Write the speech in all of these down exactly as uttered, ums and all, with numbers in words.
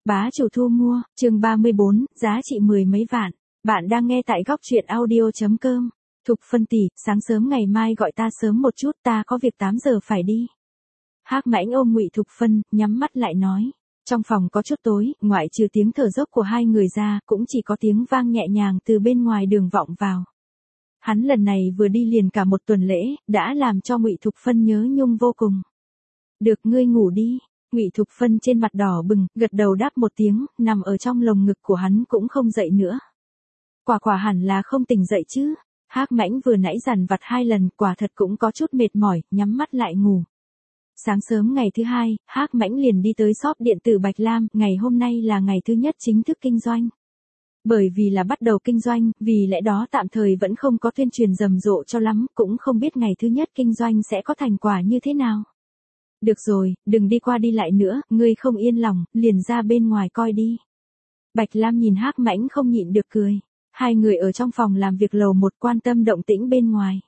Bá chủ thu mua, chương ba mươi bốn, giá trị mười mấy vạn. Bạn đang nghe tại góc truyện audio.com. Thục Phân tỷ, sáng sớm ngày mai gọi ta sớm một chút, ta có việc tám giờ phải đi. Hắc Mãnh ôm Ngụy Thục Phân, nhắm mắt lại nói. Trong phòng có chút tối, ngoại trừ tiếng thở dốc của hai người ra, cũng chỉ có tiếng vang nhẹ nhàng từ bên ngoài đường vọng vào. Hắn lần này vừa đi liền cả một tuần lễ, đã làm cho Ngụy Thục Phân nhớ nhung vô cùng. Được, ngươi ngủ đi. Ngụy Thục Phân trên mặt đỏ bừng, gật đầu đáp một tiếng, nằm ở trong lồng ngực của hắn cũng không dậy nữa. Quả quả hẳn là không tỉnh dậy chứ. Hắc Mãnh vừa nãy dằn vặt hai lần, quả thật cũng có chút mệt mỏi, nhắm mắt lại ngủ. Sáng sớm ngày thứ hai, Hắc Mãnh liền đi tới shop điện tử Bạch Lam, ngày hôm nay là ngày thứ nhất chính thức kinh doanh. Bởi vì là bắt đầu kinh doanh, vì lẽ đó tạm thời vẫn không có tuyên truyền rầm rộ cho lắm, cũng không biết ngày thứ nhất kinh doanh sẽ có thành quả như thế nào. Được rồi, đừng đi qua đi lại nữa, ngươi không yên lòng, liền ra bên ngoài coi đi. Bạch Lam nhìn Hắc Mãnh không nhịn được cười. Hai người ở trong phòng làm việc lầu một quan tâm động tĩnh bên ngoài.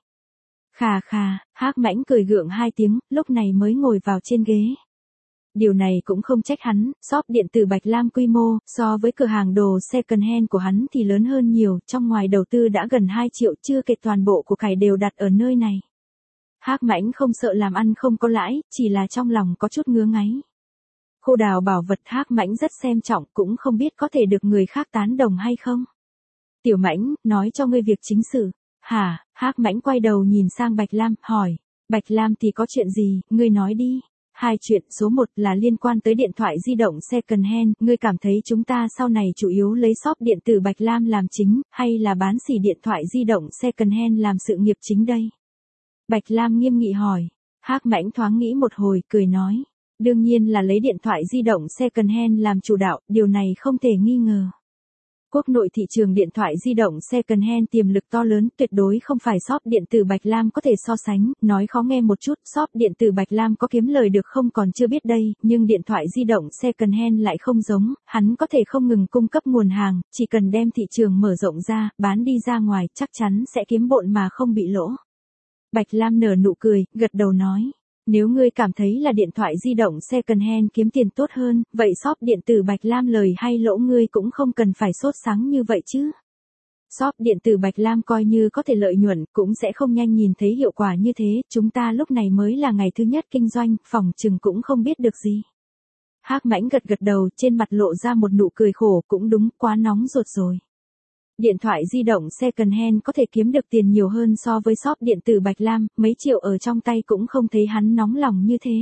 Khà khà, Hắc Mãnh cười gượng hai tiếng, lúc này mới ngồi vào trên ghế. Điều này cũng không trách hắn, shop điện tử Bạch Lam quy mô, so với cửa hàng đồ second hand của hắn thì lớn hơn nhiều, trong ngoài đầu tư đã gần hai triệu, chưa kể toàn bộ của cải đều đặt ở nơi này. Hắc Mãnh không sợ làm ăn không có lãi, chỉ là trong lòng có chút ngứa ngáy. Khô đào bảo vật Hắc Mãnh rất xem trọng, cũng không biết có thể được người khác tán đồng hay không. Tiểu Mãnh, nói cho ngươi việc chính sự. Hả? Hắc Mãnh quay đầu nhìn sang Bạch Lam, hỏi. Bạch Lam thì có chuyện gì, ngươi nói đi. Hai chuyện, số một là liên quan tới điện thoại di động second hand, ngươi cảm thấy chúng ta sau này chủ yếu lấy shop điện tử Bạch Lam làm chính, hay là bán xỉ điện thoại di động second hand làm sự nghiệp chính đây? Bạch Lam nghiêm nghị hỏi. Hắc Mãnh thoáng nghĩ một hồi, cười nói. Đương nhiên là lấy điện thoại di động second hand làm chủ đạo, điều này không thể nghi ngờ. Quốc nội thị trường điện thoại di động second hand tiềm lực to lớn, tuyệt đối không phải shop điện tử Bạch Lam có thể so sánh, nói khó nghe một chút, shop điện tử Bạch Lam có kiếm lời được không còn chưa biết đây, nhưng điện thoại di động second hand lại không giống, hắn có thể không ngừng cung cấp nguồn hàng, chỉ cần đem thị trường mở rộng ra, bán đi ra ngoài, chắc chắn sẽ kiếm bộn mà không bị lỗ. Bạch Lam nở nụ cười, gật đầu nói. Nếu ngươi cảm thấy là điện thoại di động second hand kiếm tiền tốt hơn, vậy shop điện tử Bạch Lam lời hay lỗ ngươi cũng không cần phải sốt sắng như vậy chứ. Shop điện tử Bạch Lam coi như có thể lợi nhuận, cũng sẽ không nhanh nhìn thấy hiệu quả như thế, chúng ta lúc này mới là ngày thứ nhất kinh doanh, phòng chừng cũng không biết được gì. Hắc Mãnh gật gật đầu, trên mặt lộ ra một nụ cười khổ, cũng đúng, quá nóng ruột rồi. Điện thoại di động second hand có thể kiếm được tiền nhiều hơn so với shop điện tử Bạch Lam, mấy triệu ở trong tay cũng không thấy hắn nóng lòng như thế.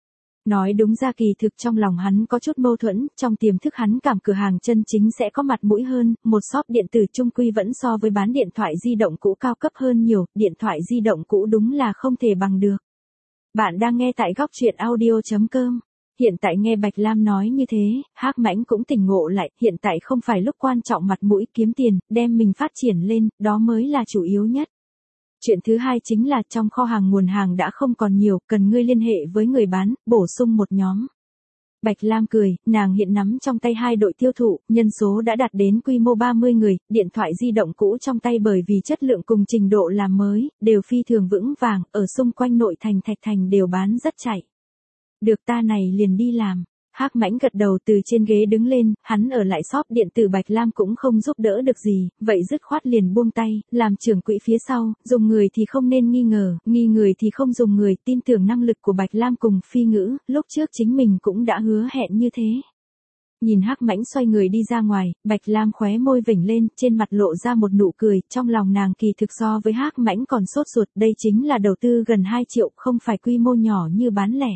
Nói đúng ra kỳ thực trong lòng hắn có chút mâu thuẫn, trong tiềm thức hắn cảm cửa hàng chân chính sẽ có mặt mũi hơn, một shop điện tử trung quy vẫn so với bán điện thoại di động cũ cao cấp hơn nhiều, điện thoại di động cũ đúng là không thể bằng được. Bạn đang nghe tại góc truyện audio.com. Hiện tại nghe Bạch Lam nói như thế, Hắc Mãnh cũng tỉnh ngộ lại, hiện tại không phải lúc quan trọng mặt mũi kiếm tiền, đem mình phát triển lên, đó mới là chủ yếu nhất. Chuyện thứ hai chính là trong kho hàng nguồn hàng đã không còn nhiều, cần ngươi liên hệ với người bán, bổ sung một nhóm. Bạch Lam cười, nàng hiện nắm trong tay hai đội tiêu thụ, nhân số đã đạt đến quy mô ba mươi người, điện thoại di động cũ trong tay bởi vì chất lượng cùng trình độ làm mới, đều phi thường vững vàng, ở xung quanh nội thành Thạch Thành đều bán rất chạy. Được, ta này liền đi làm. Hắc Mãnh gật đầu, từ trên ghế đứng lên, hắn ở lại shop điện tử Bạch Lam cũng không giúp đỡ được gì, vậy dứt khoát liền buông tay, làm trưởng quỹ phía sau, dùng người thì không nên nghi ngờ, nghi người thì không dùng người, tin tưởng năng lực của Bạch Lam cùng Phi Ngữ, lúc trước chính mình cũng đã hứa hẹn như thế. Nhìn Hắc Mãnh xoay người đi ra ngoài, Bạch Lam khóe môi vểnh lên, trên mặt lộ ra một nụ cười, trong lòng nàng kỳ thực so với Hắc Mãnh còn sốt ruột, đây chính là đầu tư gần hai triệu, không phải quy mô nhỏ như bán lẻ.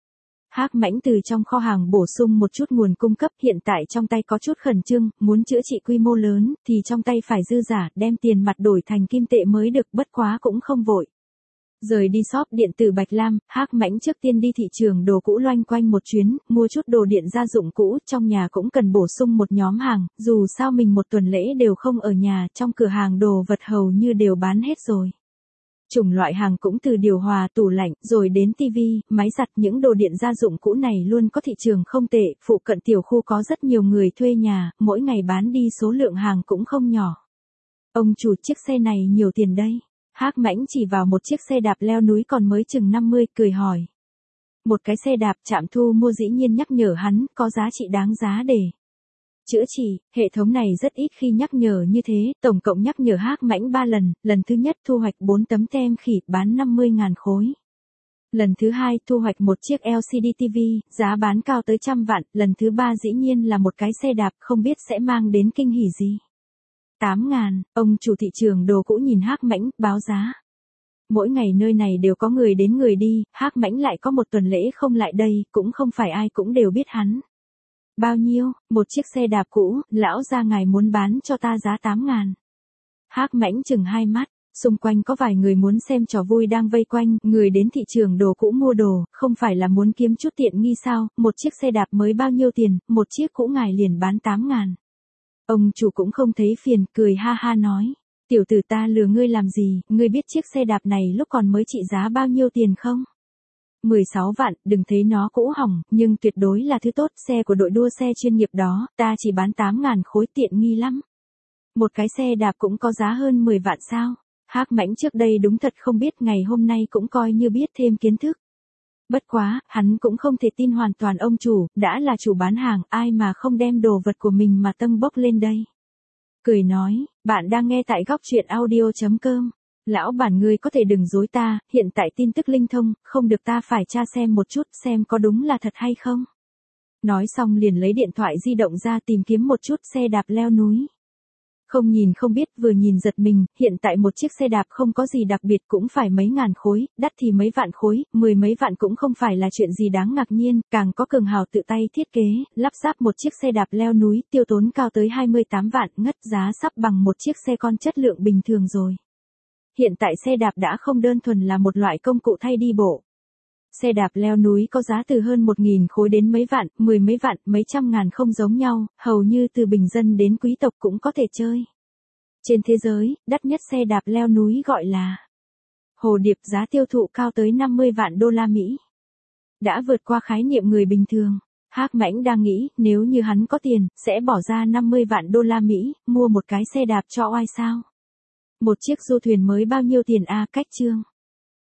Hắc Mãnh từ trong kho hàng bổ sung một chút nguồn cung cấp, hiện tại trong tay có chút khẩn trương, muốn chữa trị quy mô lớn, thì trong tay phải dư giả, đem tiền mặt đổi thành kim tệ mới được, bất quá cũng không vội. Rời đi shop điện tử Bạch Lam, Hắc Mãnh trước tiên đi thị trường đồ cũ loanh quanh một chuyến, mua chút đồ điện gia dụng cũ, trong nhà cũng cần bổ sung một nhóm hàng, dù sao mình một tuần lễ đều không ở nhà, trong cửa hàng đồ vật hầu như đều bán hết rồi. Chủng loại hàng cũng từ điều hòa, tủ lạnh, rồi đến tivi, máy giặt, những đồ điện gia dụng cũ này luôn có thị trường không tệ, phụ cận tiểu khu có rất nhiều người thuê nhà, mỗi ngày bán đi số lượng hàng cũng không nhỏ. Ông chủ, chiếc xe này nhiều tiền đây. Hắc Mãnh chỉ vào một chiếc xe đạp leo núi còn mới chừng năm mươi, cười hỏi. Một cái xe đạp trạm thu mua dĩ nhiên nhắc nhở hắn có giá trị đáng giá để chữa trị, hệ thống này rất ít khi nhắc nhở như thế, tổng cộng nhắc nhở Hắc Mãnh ba lần, lần thứ nhất thu hoạch bốn tấm tem khỉ bán năm mươi nghìn khối. Lần thứ hai thu hoạch một chiếc lờ xê đê ti vi, giá bán cao tới trăm vạn, lần thứ ba dĩ nhiên là một cái xe đạp không biết sẽ mang đến kinh hỉ gì. tám ngàn, ông chủ thị trường đồ cũ nhìn Hắc Mãnh, báo giá. Mỗi ngày nơi này đều có người đến người đi, Hắc Mãnh lại có một tuần lễ không lại đây, cũng không phải ai cũng đều biết hắn. Bao nhiêu, một chiếc xe đạp cũ, lão gia ngài muốn bán cho ta giá tám ngàn. Hắc Mãnh chừng hai mắt, xung quanh có vài người muốn xem trò vui đang vây quanh, người đến thị trường đồ cũ mua đồ, không phải là muốn kiếm chút tiện nghi sao, một chiếc xe đạp mới bao nhiêu tiền, một chiếc cũ ngài liền bán tám ngàn. Ông chủ cũng không thấy phiền, cười ha ha nói, tiểu tử ta lừa ngươi làm gì, ngươi biết chiếc xe đạp này lúc còn mới trị giá bao nhiêu tiền không? mười sáu vạn, đừng thấy nó cũ hỏng, nhưng tuyệt đối là thứ tốt, xe của đội đua xe chuyên nghiệp đó, ta chỉ bán tám ngàn khối tiện nghi lắm. Một cái xe đạp cũng có giá hơn mười vạn sao? Hắc Mãnh trước đây đúng thật không biết, ngày hôm nay cũng coi như biết thêm kiến thức. Bất quá, hắn cũng không thể tin hoàn toàn ông chủ, đã là chủ bán hàng, ai mà không đem đồ vật của mình mà tâm bốc lên đây. Cười nói, bạn đang nghe tại góc truyện audio chấm com. Lão bản ngươi có thể đừng dối ta, hiện tại tin tức linh thông, không được ta phải tra xem một chút xem có đúng là thật hay không. Nói xong liền lấy điện thoại di động ra tìm kiếm một chút xe đạp leo núi. Không nhìn không biết, vừa nhìn giật mình, hiện tại một chiếc xe đạp không có gì đặc biệt cũng phải mấy ngàn khối, đắt thì mấy vạn khối, mười mấy vạn cũng không phải là chuyện gì đáng ngạc nhiên, càng có cường hào tự tay thiết kế, lắp ráp một chiếc xe đạp leo núi, tiêu tốn cao tới hai mươi tám vạn, ngất giá sắp bằng một chiếc xe con chất lượng bình thường rồi. Hiện tại xe đạp đã không đơn thuần là một loại công cụ thay đi bộ. Xe đạp leo núi có giá từ hơn một nghìn khối đến mấy vạn, mười mấy vạn, mấy trăm ngàn không giống nhau, hầu như từ bình dân đến quý tộc cũng có thể chơi. Trên thế giới, đắt nhất xe đạp leo núi gọi là Hồ Điệp, giá tiêu thụ cao tới năm mươi vạn đô la Mỹ. Đã vượt qua khái niệm người bình thường. Hắc Mãnh đang nghĩ, nếu như hắn có tiền, sẽ bỏ ra năm mươi vạn đô la Mỹ, mua một cái xe đạp cho oai sao. Một chiếc du thuyền mới bao nhiêu tiền a, cách chương.